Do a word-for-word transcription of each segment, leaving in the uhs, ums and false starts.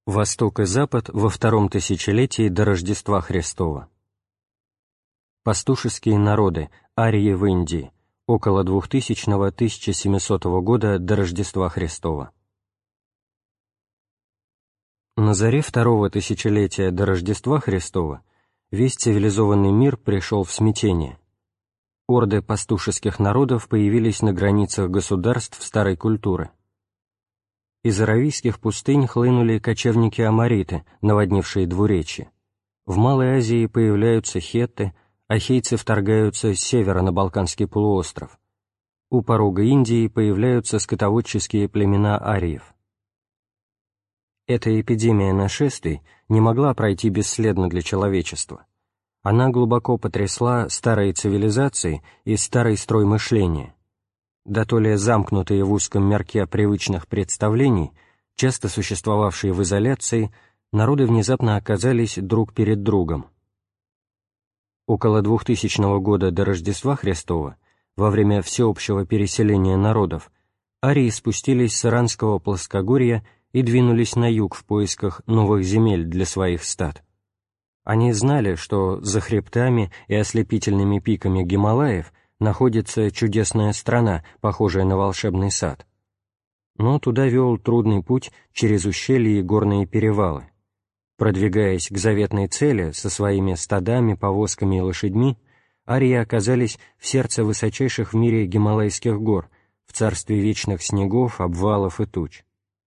Восток и Запад во втором тысячелетии до Рождества Христова. Пастушеские народы, арии в Индии, около двухтысячного — тысяча семисотого года до Рождества Христова. На заре второго тысячелетия до Рождества Христова весь цивилизованный мир пришел в смятение. Орды пастушеских народов появились на границах государств старой культуры. Из аравийских пустынь хлынули кочевники-амориты, наводнившие двуречье. В Малой Азии появляются хетты, ахейцы вторгаются с севера на Балканский полуостров. У порога Индии появляются скотоводческие племена ариев. Эта эпидемия нашествий не могла пройти бесследно для человечества. Она глубоко потрясла старые цивилизации и старый строй мышления. Дотоле замкнутые в узком мирке привычных представлений, часто существовавшие в изоляции, народы внезапно оказались друг перед другом. Около двухтысячного года до Рождества Христова, во время всеобщего переселения народов, арии спустились с Иранского плоскогорья и двинулись на юг в поисках новых земель для своих стад. Они знали, что за хребтами и ослепительными пиками Гималаев находится чудесная страна, похожая на волшебный сад. Но туда вел трудный путь через ущелья и горные перевалы. Продвигаясь к заветной цели со своими стадами, повозками и лошадьми, арии оказались в сердце высочайших в мире Гималайских гор, в царстве вечных снегов, обвалов и туч.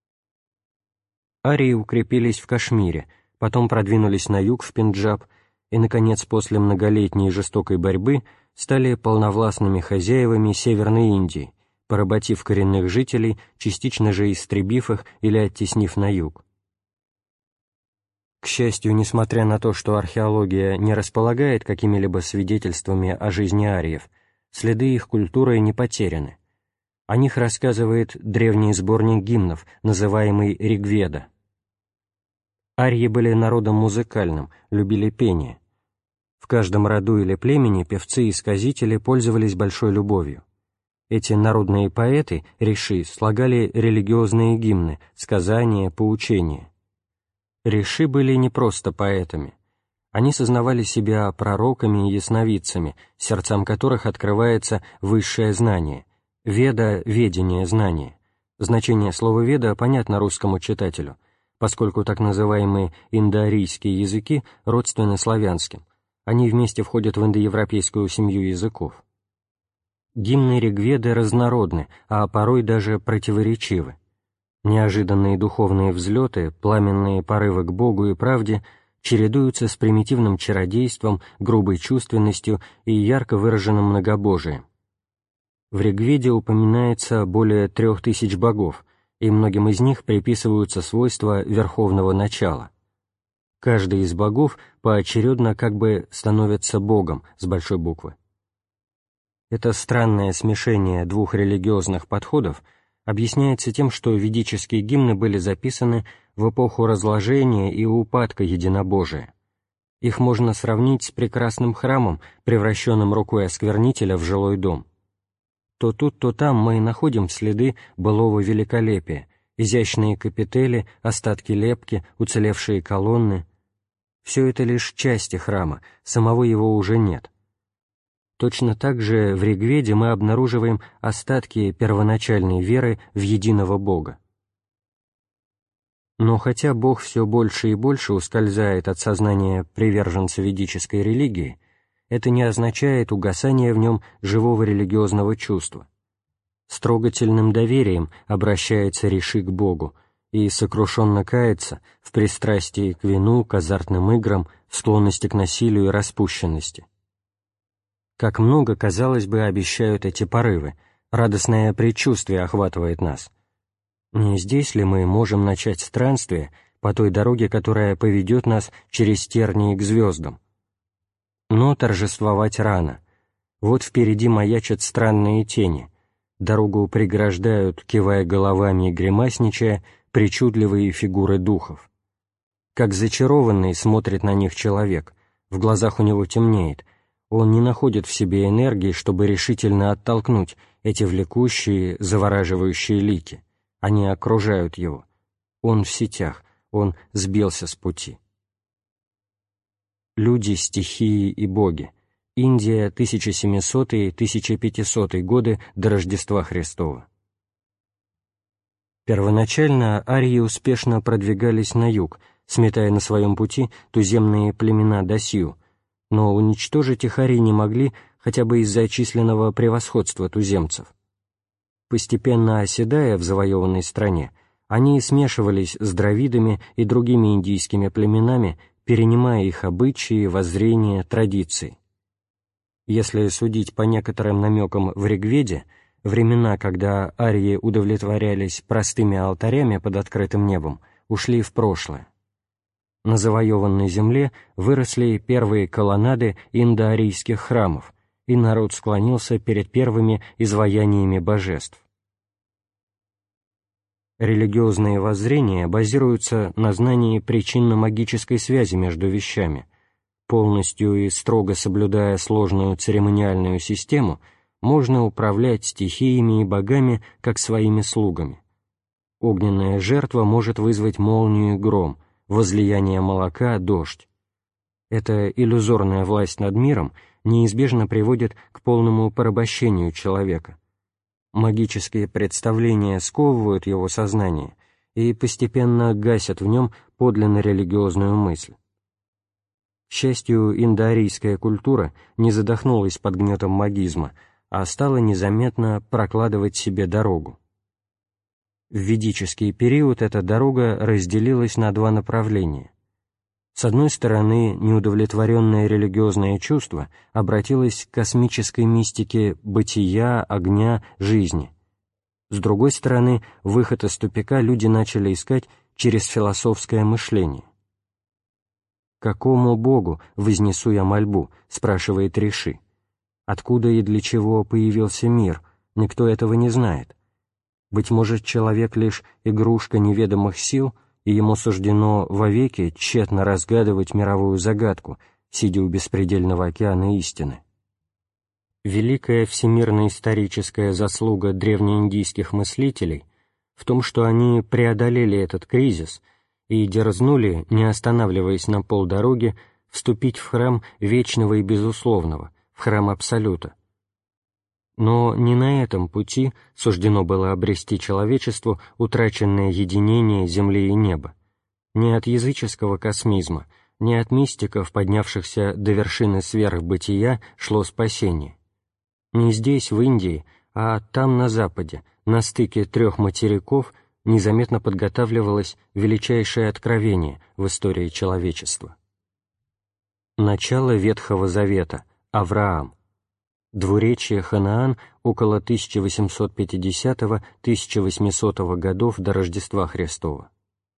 Арии укрепились в Кашмире, потом продвинулись на юг в Пенджаб и, наконец, после многолетней жестокой борьбы стали полновластными хозяевами Северной Индии, поработив коренных жителей, частично же истребив их или оттеснив на юг. К счастью, несмотря на то, что археология не располагает какими-либо свидетельствами о жизни ариев, следы их культуры не потеряны. О них рассказывает древний сборник гимнов, называемый Ригведа. Арии были народом музыкальным, любили пение. В каждом роду или племени певцы и сказители пользовались большой любовью. Эти народные поэты, риши, слагали религиозные гимны, сказания, поучения. Риши были не просто поэтами. Они сознавали себя пророками и ясновидцами, сердцам которых открывается высшее знание. Веда — ведение, знание. Значение слова «веда» понятно русскому читателю, поскольку так называемые индоарийские языки родственны славянским. Они вместе входят в индоевропейскую семью языков. Гимны Ригведы разнородны, а порой даже противоречивы. Неожиданные духовные взлеты, пламенные порывы к Богу и правде чередуются с примитивным чародейством, грубой чувственностью и ярко выраженным многобожием. В Ригведе упоминается более трех тысяч богов, и многим из них приписываются свойства верховного начала. Каждый из богов поочередно как бы становится богом с большой буквы. Это странное смешение двух религиозных подходов объясняется тем, что ведические гимны были записаны в эпоху разложения и упадка единобожия. Их можно сравнить с прекрасным храмом, превращенным рукой осквернителя в жилой дом. То тут, то там мы находим следы былого великолепия, изящные капители, остатки лепки, уцелевшие колонны. Все это лишь части храма, самого его уже нет. Точно так же в Ригведе мы обнаруживаем остатки первоначальной веры в единого Бога. Но хотя Бог все больше и больше ускользает от сознания приверженца ведической религии, это не означает угасание в нем живого религиозного чувства. С трогательным доверием обращается риши к Богу и сокрушенно кается в пристрастии к вину, к азартным играм, в склонности к насилию и распущенности. Как много, казалось бы, обещают эти порывы, радостное предчувствие охватывает нас. Не здесь ли мы можем начать странствие по той дороге, которая поведет нас через тернии к звездам? Но торжествовать рано. Вот впереди маячат странные тени. Дорогу преграждают, кивая головами и гримасничая, причудливые фигуры духов. Как зачарованный смотрит на них человек, в глазах у него темнеет, он не находит в себе энергии, чтобы решительно оттолкнуть эти влекущие, завораживающие лики. Они окружают его. Он в сетях, он сбился с пути. Люди, стихии и боги. Индия, тысяча семисотый — тысяча пятисотый годы до Рождества Христова. Первоначально арии успешно продвигались на юг, сметая на своем пути туземные племена Дасью, но уничтожить их арии не могли хотя бы из-за численного превосходства туземцев. Постепенно оседая в завоеванной стране, они смешивались с дравидами и другими индийскими племенами, перенимая их обычаи, воззрения, традиции. Если судить по некоторым намекам в Ригведе, времена, когда арии удовлетворялись простыми алтарями под открытым небом, ушли в прошлое. На завоеванной земле выросли первые колоннады индоарийских храмов, и народ склонился перед первыми изваяниями божеств. Религиозные воззрения базируются на знании причинно-магической связи между вещами. Полностью и строго соблюдая сложную церемониальную систему, можно управлять стихиями и богами как своими слугами. Огненная жертва может вызвать молнию и гром, возлияние молока — дождь. Эта иллюзорная власть над миром неизбежно приводит к полному порабощению человека. Магические представления сковывают его сознание и постепенно гасят в нем подлинно религиозную мысль. К счастью, индоарийская культура не задохнулась под гнетом магизма, а стала незаметно прокладывать себе дорогу. В ведический период эта дорога разделилась на два направления. С одной стороны, неудовлетворенное религиозное чувство обратилось к космической мистике бытия, огня, жизни. С другой стороны, выход из тупика люди начали искать через философское мышление. «Какому Богу вознесу я мольбу?» — спрашивает Риши. «Откуда и для чего появился мир? Никто этого не знает. Быть может, человек лишь игрушка неведомых сил, и ему суждено вовеки тщетно разгадывать мировую загадку, сидя у беспредельного океана истины». Великая всемирно-историческая заслуга древнеиндийских мыслителей в том, что они преодолели этот кризис и дерзнули, не останавливаясь на полдороги, вступить в храм вечного и безусловного, в храм Абсолюта. Но не на этом пути суждено было обрести человечеству утраченное единение земли и неба. Не от языческого космизма, не от мистиков, поднявшихся до вершины сверхбытия, шло спасение. Не здесь, в Индии, а там, на Западе, на стыке трех материков, незаметно подготавливалось величайшее откровение в истории человечества. Начало Ветхого Завета. Авраам. Двуречье Ханаан около тысяча восемьсот пятидесятого — тысяча восьмисотого годов до Рождества Христова.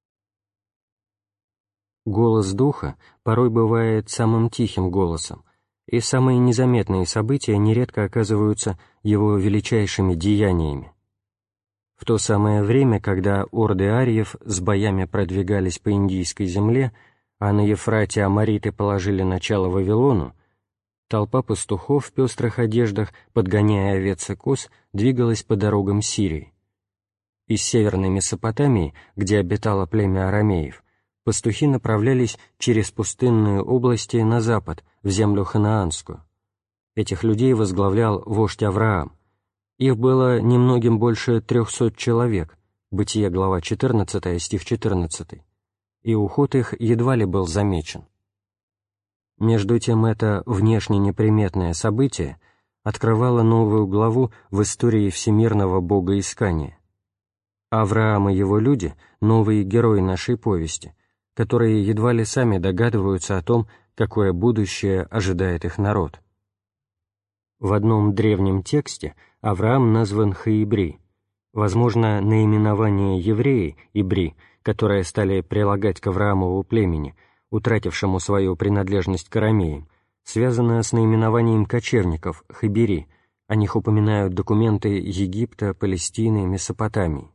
Голос Духа порой бывает самым тихим голосом, и самые незаметные события нередко оказываются его величайшими деяниями. В то самое время, когда орды ариев с боями продвигались по индийской земле, а на Ефрате амориты положили начало Вавилону, толпа пастухов в пестрых одеждах, подгоняя овец и коз, двигалась по дорогам Сирии. Из северной Месопотамии, где обитало племя арамеев, пастухи направлялись через пустынные области на запад, в землю ханаанскую. Этих людей возглавлял вождь Авраам. Их было немногим больше трехсот человек, Бытие, глава четырнадцатая, стих четырнадцатый, и уход их едва ли был замечен. Между тем это внешне неприметное событие открывало новую главу в истории всемирного богоискания. Авраам и его люди — новые герои нашей повести, которые едва ли сами догадываются о том, какое будущее ожидает их народ. В одном древнем тексте Авраам назван Хаибри. Возможно, наименование евреи, Ибри, которые стали прилагать к Авраамову племени, утратившему свою принадлежность к арамеям, связано с наименованием кочевников, Хибери. О них упоминают документы Египта, Палестины, Месопотамии.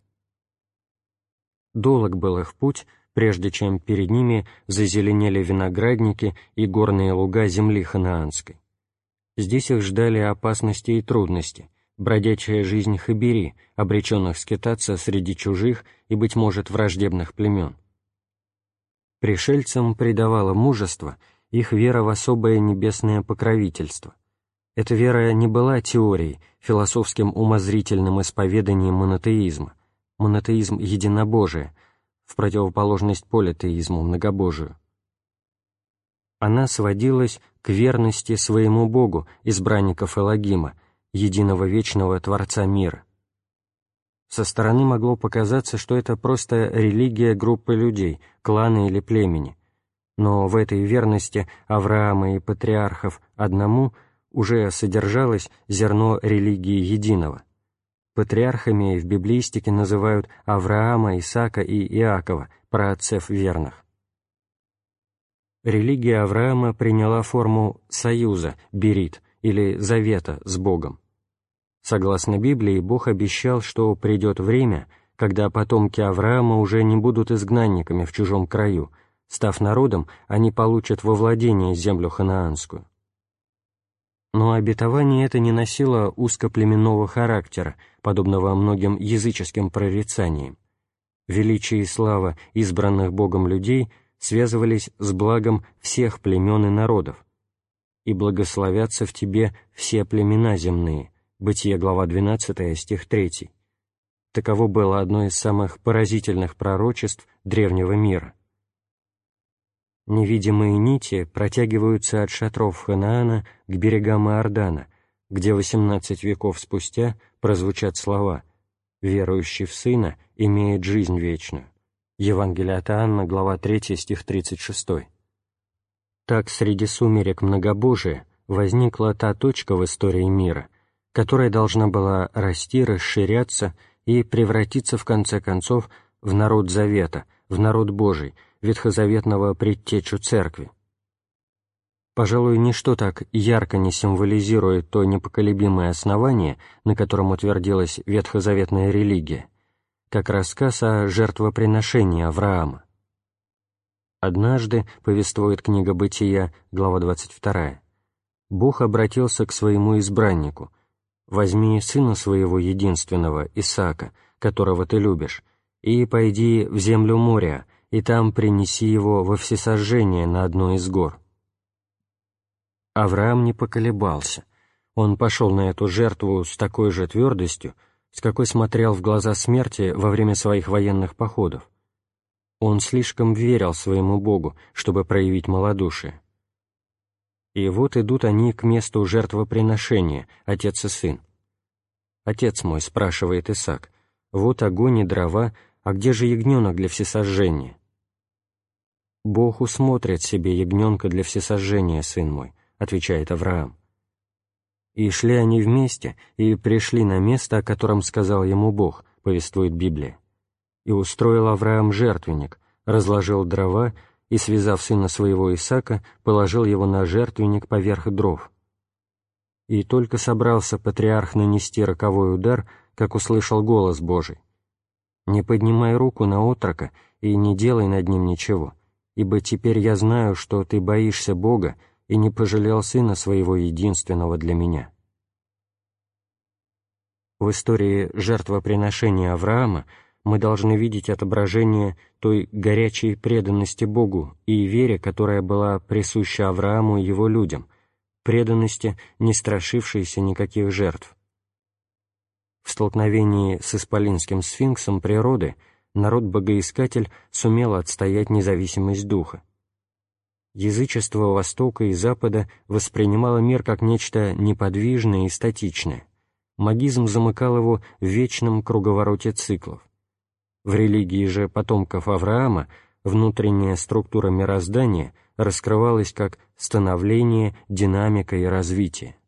Долг был их путь, прежде чем перед ними зазеленели виноградники и горные луга земли ханаанской. Здесь их ждали опасности и трудности, бродячая жизнь хибери, обреченных скитаться среди чужих и, быть может, враждебных племен. Пришельцам придавала мужество их вера в особое небесное покровительство. Эта вера не была теорией, философским умозрительным исповеданием монотеизма, монотеизм единобожия, в противоположность политеизму, многобожию. Она сводилась к верности своему Богу, избранников Элогима, единого вечного Творца мира. Со стороны могло показаться, что это просто религия группы людей, клана или племени, но в этой верности Авраама и патриархов одному уже содержалось зерно религии единого. Патриархами в библеистике называют Авраама, Исаака и Иакова, праотцев верных. Религия Авраама приняла форму союза, берит, или завета с Богом. Согласно Библии, Бог обещал, что придет время, когда потомки Авраама уже не будут изгнанниками в чужом краю, став народом, они получат во владение землю ханаанскую. Но обетование это не носило узкоплеменного характера, подобного многим языческим прорицаниям. Величие и слава избранных Богом людей связывались с благом всех племен и народов. «И благословятся в тебе все племена земные» Бытие, глава двенадцатая, стих третий. Таково было одно из самых поразительных пророчеств древнего мира. Невидимые нити протягиваются от шатров Ханаана к берегам Иордана, где восемнадцать веков спустя прозвучат слова «Верующий в Сына имеет жизнь вечную». Евангелие от Иоанна, глава третья, стих тридцать шестой. Так среди сумерек многобожия возникла та точка в истории мира, которая должна была расти, расширяться и превратиться в конце концов в народ Завета, в народ Божий, ветхозаветного предтечу Церкви. Пожалуй, ничто так ярко не символизирует то непоколебимое основание, на котором утвердилась ветхозаветная религия, как рассказ о жертвоприношении Авраама. Однажды, повествует книга Бытия, глава двадцать вторая, Бог обратился к своему избраннику: «Возьми сына своего единственного, Исаака, которого ты любишь, и пойди в землю Мория, и там принеси его во всесожжение на одной из гор». Авраам не поколебался. Он пошел на эту жертву с такой же твердостью, с какой смотрел в глаза смерти во время своих военных походов. Он слишком верил своему Богу, чтобы проявить малодушие. И вот идут они к месту жертвоприношения, отец и сын. «Отец мой», — спрашивает Исаак, — «вот огонь и дрова, а где же ягненок для всесожжения?» «Бог усмотрит себе ягненка для всесожжения, сын мой», — отвечает Авраам. «И шли они вместе, и пришли на место, о котором сказал ему Бог», — повествует Библия. «И устроил Авраам жертвенник, разложил дрова, и, связав сына своего Исаака, положил его на жертвенник поверх дров. И только собрался патриарх нанести роковой удар, как услышал голос Божий: «Не поднимай руку на отрока и не делай над ним ничего, ибо теперь я знаю, что ты боишься Бога и не пожалел сына своего единственного для меня». В истории жертвоприношения Авраама мы должны видеть отображение той горячей преданности Богу и вере, которая была присуща Аврааму и его людям, преданности, не страшившейся никаких жертв. В столкновении с исполинским сфинксом природы народ-богоискатель сумел отстоять независимость духа. Язычество Востока и Запада воспринимало мир как нечто неподвижное и статичное. Магизм замыкал его в вечном круговороте циклов. В религии же потомков Авраама внутренняя структура мироздания раскрывалась как становление, динамика и развитие.